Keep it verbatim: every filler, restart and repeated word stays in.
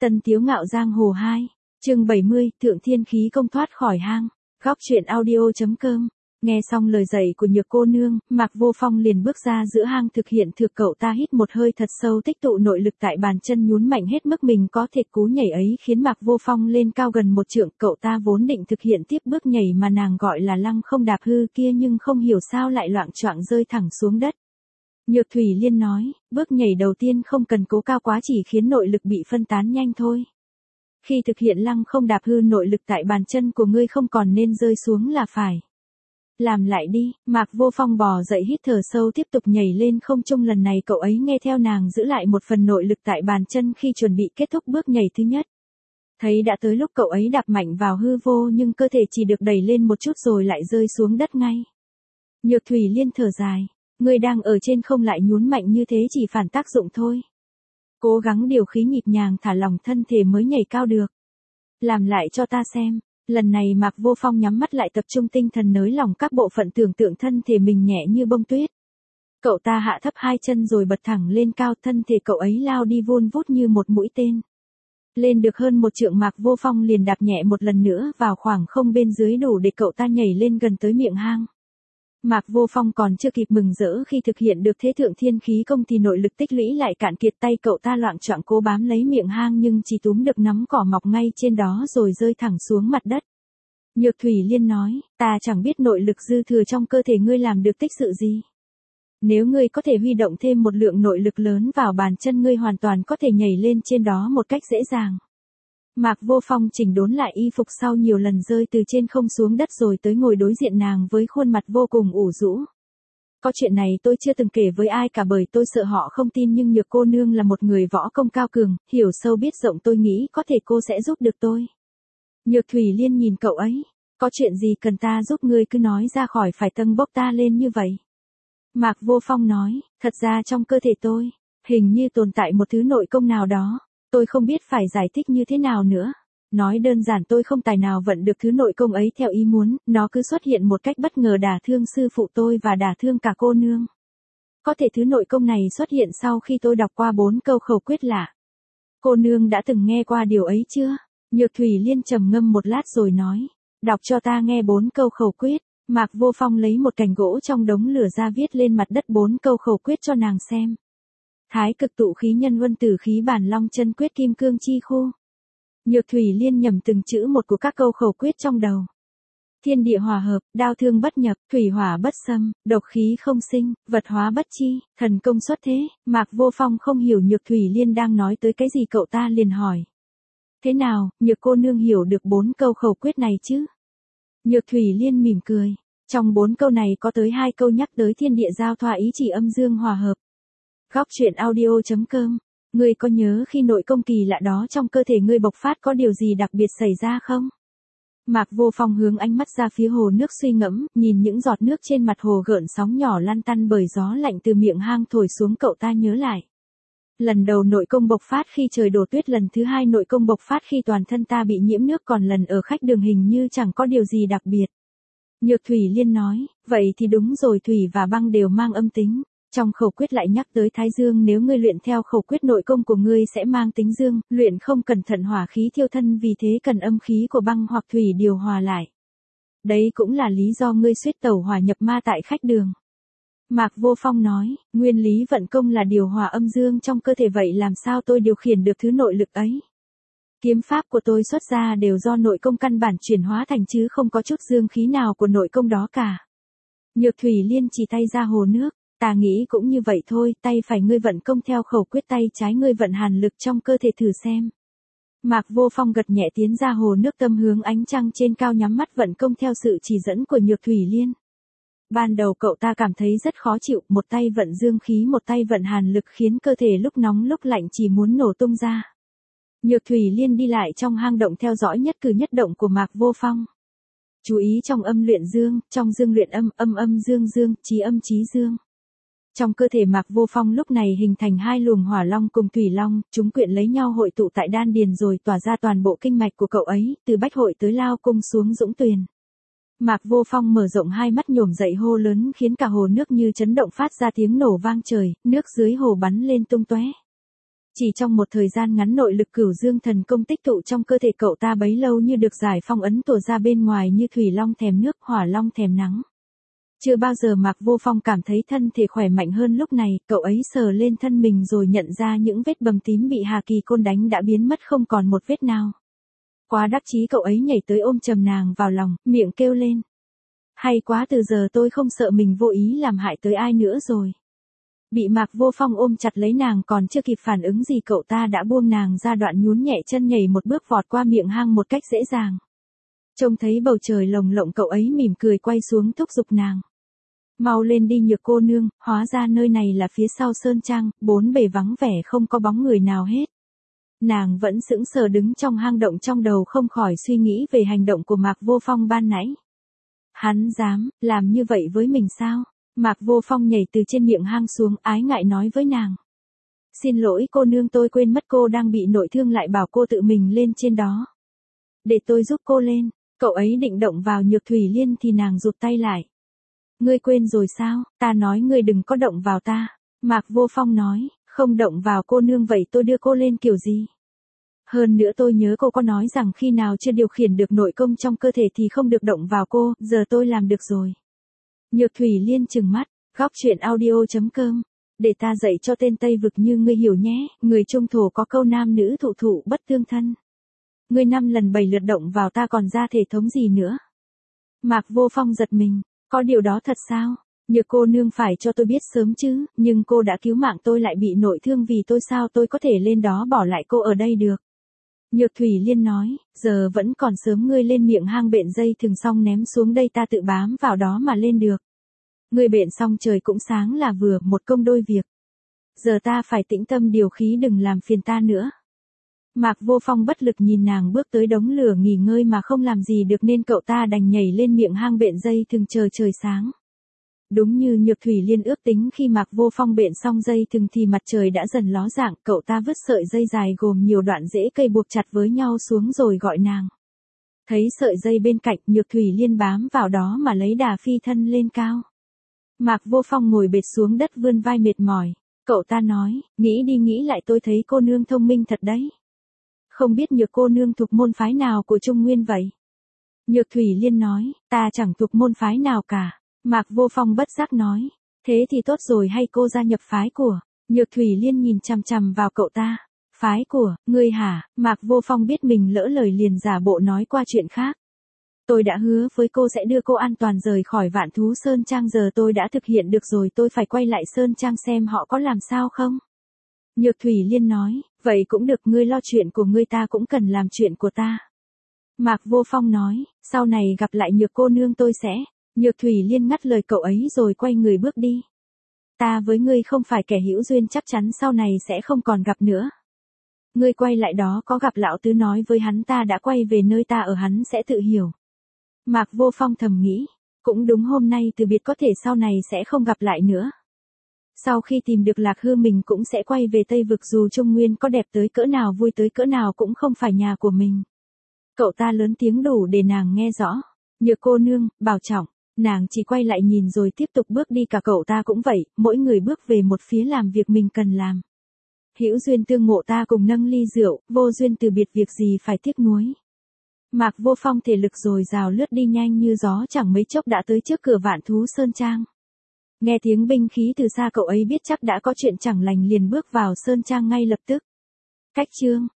Tân Tiếu Ngạo Giang Hồ hai, chương bảy mươi, Thượng Thiên Khí Công thoát khỏi hang. Góc truyện audio.com. Nghe xong lời dạy của Nhược cô nương, Mạc Vô Phong liền bước ra giữa hang thực hiện thực cậu ta hít một hơi thật sâu, tích tụ nội lực tại bàn chân, nhún mạnh hết mức mình có thể. Cú nhảy ấy khiến Mạc Vô Phong lên cao gần một trượng. Cậu ta vốn định thực hiện tiếp bước nhảy mà nàng gọi là lăng không đạp hư kia, nhưng không hiểu sao lại loạng choạng rơi thẳng xuống đất. Nhược Thủy Liên nói, bước nhảy đầu tiên không cần cố cao quá, chỉ khiến nội lực bị phân tán nhanh thôi. Khi thực hiện lăng không đạp hư, nội lực tại bàn chân của ngươi không còn nên rơi xuống là phải. Làm lại đi. Mạc Vô Phong bò dậy, hít thở sâu, tiếp tục nhảy lên không trung. Lần này cậu ấy nghe theo nàng, giữ lại một phần nội lực tại bàn chân khi chuẩn bị kết thúc bước nhảy thứ nhất. Thấy đã tới lúc cậu ấy đạp mạnh vào hư vô, nhưng cơ thể chỉ được đẩy lên một chút rồi lại rơi xuống đất ngay. Nhược Thủy Liên thở dài, ngươi đang ở trên không lại nhún mạnh như thế chỉ phản tác dụng thôi. Cố gắng điều khí nhịp nhàng, thả lỏng thân thể mới nhảy cao được. Làm lại cho ta xem. Lần này Mạc Vô Phong nhắm mắt lại, tập trung tinh thần nới lỏng các bộ phận, tưởng tượng thân thể mình nhẹ như bông tuyết. Cậu ta hạ thấp hai chân rồi bật thẳng lên cao, thân thể cậu ấy lao đi vun vút như một mũi tên. Lên được hơn một trượng, Mạc Vô Phong liền đạp nhẹ một lần nữa vào khoảng không bên dưới, đủ để cậu ta nhảy lên gần tới miệng hang. Mạc Vô Phong còn chưa kịp mừng rỡ khi thực hiện được thế Thượng Thiên Khí Công thì nội lực tích lũy lại cạn kiệt, tay cậu ta loạng choạng cố bám lấy miệng hang nhưng chỉ túm được nắm cỏ mọc ngay trên đó rồi rơi thẳng xuống mặt đất. Nhược Thủy Liên nói, ta chẳng biết nội lực dư thừa trong cơ thể ngươi làm được tích sự gì. Nếu ngươi có thể huy động thêm một lượng nội lực lớn vào bàn chân, ngươi hoàn toàn có thể nhảy lên trên đó một cách dễ dàng. Mạc Vô Phong chỉnh đốn lại y phục sau nhiều lần rơi từ trên không xuống đất rồi tới ngồi đối diện nàng với khuôn mặt vô cùng ủ rũ. Có chuyện này tôi chưa từng kể với ai cả bởi tôi sợ họ không tin, nhưng Nhược cô nương là một người võ công cao cường, hiểu sâu biết rộng, tôi nghĩ có thể cô sẽ giúp được tôi. Nhược Thủy Liên nhìn cậu ấy, có chuyện gì cần ta giúp ngươi cứ nói ra, khỏi phải tâng bốc ta lên như vậy. Mạc Vô Phong nói, thật ra trong cơ thể tôi, hình như tồn tại một thứ nội công nào đó. Tôi không biết phải giải thích như thế nào nữa. Nói đơn giản, tôi không tài nào vận được thứ nội công ấy theo ý muốn, nó cứ xuất hiện một cách bất ngờ đả thương sư phụ tôi và đả thương cả cô nương. Có thể thứ nội công này xuất hiện sau khi tôi đọc qua bốn câu khẩu quyết lạ. Cô nương đã từng nghe qua điều ấy chưa? Nhược Thủy Liên trầm ngâm một lát rồi nói, đọc cho ta nghe bốn câu khẩu quyết. Mạc Vô Phong lấy một cành gỗ trong đống lửa ra, viết lên mặt đất bốn câu khẩu quyết cho nàng xem. Thái cực tụ khí nhân huân tử khí bản long chân quyết kim cương chi khu. Nhược Thủy Liên nhẩm từng chữ một của các câu khẩu quyết trong đầu. Thiên địa hòa hợp, đao thương bất nhập, thủy hỏa bất xâm, độc khí không sinh, vật hóa bất chi, thần công xuất thế. Mạc Vô Phong không hiểu Nhược Thủy Liên đang nói tới cái gì, cậu ta liền hỏi. Thế nào, Nhược cô nương hiểu được bốn câu khẩu quyết này chứ? Nhược Thủy Liên mỉm cười. Trong bốn câu này có tới hai câu nhắc tới thiên địa giao thoa, ý chỉ âm dương hòa hợp. Góc truyện audio.com. Ngươi có nhớ khi nội công kỳ lạ đó trong cơ thể ngươi bộc phát có điều gì đặc biệt xảy ra không? Mạc Vô Phong hướng ánh mắt ra phía hồ nước suy ngẫm, nhìn những giọt nước trên mặt hồ gợn sóng nhỏ lăn tăn bởi gió lạnh từ miệng hang thổi xuống, cậu ta nhớ lại. Lần đầu nội công bộc phát khi trời đổ tuyết, lần thứ hai nội công bộc phát khi toàn thân ta bị nhiễm nước, còn lần ở khách đường hình như chẳng có điều gì đặc biệt. Nhược Thủy Liên nói, vậy thì đúng rồi, thủy và băng đều mang âm tính. Trong khẩu quyết lại nhắc tới thái dương, nếu ngươi luyện theo khẩu quyết nội công của ngươi sẽ mang tính dương, luyện không cẩn thận hỏa khí thiêu thân, vì thế cần âm khí của băng hoặc thủy điều hòa lại. Đấy cũng là lý do ngươi suýt tẩu hỏa nhập ma tại khách đường. Mạc Vô Phong nói, nguyên lý vận công là điều hòa âm dương trong cơ thể, vậy làm sao tôi điều khiển được thứ nội lực ấy? Kiếm pháp của tôi xuất ra đều do nội công căn bản chuyển hóa thành, chứ không có chút dương khí nào của nội công đó cả. Nhược Thủy Liên chỉ tay ra hồ nước. Ta nghĩ cũng như vậy thôi, tay phải ngươi vận công theo khẩu quyết, tay trái ngươi vận hàn lực trong cơ thể thử xem. Mạc Vô Phong gật nhẹ tiến ra hồ nước, tâm hướng ánh trăng trên cao, nhắm mắt vận công theo sự chỉ dẫn của Nhược Thủy Liên. Ban đầu cậu ta cảm thấy rất khó chịu, một tay vận dương khí một tay vận hàn lực khiến cơ thể lúc nóng lúc lạnh chỉ muốn nổ tung ra. Nhược Thủy Liên đi lại trong hang động theo dõi nhất cử nhất động của Mạc Vô Phong. Chú ý trong âm luyện dương, trong dương luyện âm, âm âm dương dương, chí âm chí dương. Trong cơ thể Mạc Vô Phong lúc này hình thành hai luồng hỏa long cùng thủy long, chúng quyện lấy nhau hội tụ tại đan điền rồi tỏa ra toàn bộ kinh mạch của cậu ấy, từ bách hội tới lao cung xuống dũng tuyền. Mạc Vô Phong mở rộng hai mắt nhổm dậy hô lớn, khiến cả hồ nước như chấn động, phát ra tiếng nổ vang trời, nước dưới hồ bắn lên tung tóe. Chỉ trong một thời gian ngắn nội lực cửu dương thần công tích tụ trong cơ thể cậu ta bấy lâu như được giải phong ấn tỏa ra bên ngoài như thủy long thèm nước, hỏa long thèm nắng. Chưa bao giờ Mạc Vô Phong cảm thấy thân thể khỏe mạnh hơn lúc này, cậu ấy sờ lên thân mình rồi nhận ra những vết bầm tím bị Hà Kỳ Côn đánh đã biến mất không còn một vết nào. Quá đắc chí cậu ấy nhảy tới ôm chầm nàng vào lòng, miệng kêu lên. Hay quá, từ giờ tôi không sợ mình vô ý làm hại tới ai nữa rồi. Bị Mạc Vô Phong ôm chặt lấy nàng còn chưa kịp phản ứng gì cậu ta đã buông nàng ra, đoạn nhún nhẹ chân nhảy một bước vọt qua miệng hang một cách dễ dàng. Trông thấy bầu trời lồng lộng cậu ấy mỉm cười quay xuống thúc giục nàng. Mau lên đi Nhược cô nương, hóa ra nơi này là phía sau sơn trang, bốn bề vắng vẻ không có bóng người nào hết. Nàng vẫn sững sờ đứng trong hang động, trong đầu không khỏi suy nghĩ về hành động của Mạc Vô Phong ban nãy. Hắn dám làm như vậy với mình sao? Mạc Vô Phong nhảy từ trên miệng hang xuống, ái ngại nói với nàng. Xin lỗi cô nương, tôi quên mất cô đang bị nội thương, lại bảo cô tự mình lên trên đó. Để tôi giúp cô lên. Cậu ấy định động vào Nhược Thủy Liên thì nàng rụt tay lại. Ngươi quên rồi sao, ta nói ngươi đừng có động vào ta. Mạc Vô Phong nói, không động vào cô nương, vậy tôi đưa cô lên kiểu gì? Hơn nữa tôi nhớ cô có nói rằng khi nào chưa điều khiển được nội công trong cơ thể thì không được động vào cô, giờ tôi làm được rồi. Nhược Thủy Liên trừng mắt, góc truyện audio chấm com. Để ta dạy cho tên Tây Vực như ngươi hiểu nhé, người Trung Thổ có câu nam nữ thụ thụ bất tương thân. Ngươi năm lần bảy lượt động vào ta còn ra thể thống gì nữa? Mạc Vô Phong giật mình, có điều đó thật sao? Nhược cô nương phải cho tôi biết sớm chứ, nhưng cô đã cứu mạng tôi lại bị nội thương vì tôi, sao tôi có thể lên đó bỏ lại cô ở đây được? Nhược Thủy Liên nói, giờ vẫn còn sớm, ngươi lên miệng hang bện dây thừng xong ném xuống đây, ta tự bám vào đó mà lên được. Ngươi bện xong trời cũng sáng là vừa, một công đôi việc. Giờ ta phải tĩnh tâm điều khí, đừng làm phiền ta nữa. Mạc Vô Phong bất lực nhìn nàng bước tới đống lửa nghỉ ngơi mà không làm gì được nên cậu ta đành nhảy lên miệng hang bện dây thừng chờ trời sáng. Đúng như Nhược Thủy Liên ước tính, khi Mạc Vô Phong bện xong dây thừng thì mặt trời đã dần ló dạng, cậu ta vứt sợi dây dài gồm nhiều đoạn rễ cây buộc chặt với nhau xuống rồi gọi nàng. Thấy sợi dây bên cạnh, Nhược Thủy Liên bám vào đó mà lấy đà phi thân lên cao. Mạc Vô Phong ngồi bệt xuống đất vươn vai mệt mỏi. Cậu ta nói, nghĩ đi nghĩ lại tôi thấy cô nương thông minh thật đấy. Không biết Nhược cô nương thuộc môn phái nào của Trung Nguyên vậy? Nhược Thủy Liên nói, ta chẳng thuộc môn phái nào cả. Mạc Vô Phong bất giác nói, thế thì tốt rồi, hay cô gia nhập phái của? Nhược Thủy Liên nhìn chằm chằm vào cậu ta. Phái của, ngươi hả? Mạc Vô Phong biết mình lỡ lời liền giả bộ nói qua chuyện khác. Tôi đã hứa với cô sẽ đưa cô an toàn rời khỏi Vạn Thú Sơn Trang, giờ tôi đã thực hiện được rồi, tôi phải quay lại Sơn Trang xem họ có làm sao không? Nhược Thủy Liên nói, vậy cũng được, ngươi lo chuyện của ngươi, ta cũng cần làm chuyện của ta. Mạc Vô Phong nói, sau này gặp lại Nhược cô nương tôi sẽ. Nhược Thủy Liên ngắt lời cậu ấy rồi quay người bước đi. Ta với ngươi không phải kẻ hữu duyên, chắc chắn sau này sẽ không còn gặp nữa. Ngươi quay lại đó có gặp lão tứ nói với hắn ta đã quay về nơi ta ở, hắn sẽ tự hiểu. Mạc Vô Phong thầm nghĩ, cũng đúng, hôm nay từ biệt có thể sau này sẽ không gặp lại nữa. Sau khi tìm được Lạc Hư mình cũng sẽ quay về Tây Vực, dù Trung Nguyên có đẹp tới cỡ nào, vui tới cỡ nào cũng không phải nhà của mình. Cậu ta lớn tiếng đủ để nàng nghe rõ. Nhược cô nương, bảo trọng. Nàng chỉ quay lại nhìn rồi tiếp tục bước đi, cả cậu ta cũng vậy, mỗi người bước về một phía làm việc mình cần làm. Hữu duyên tương ngộ ta cùng nâng ly rượu, vô duyên từ biệt việc gì phải tiếc nuối. Mạc Vô Phong thể lực dồi dào lướt đi nhanh như gió, chẳng mấy chốc đã tới trước cửa Vạn Thú Sơn Trang. Nghe tiếng binh khí từ xa cậu ấy biết chắc đã có chuyện chẳng lành, liền bước vào Sơn Trang ngay lập tức. Cách chương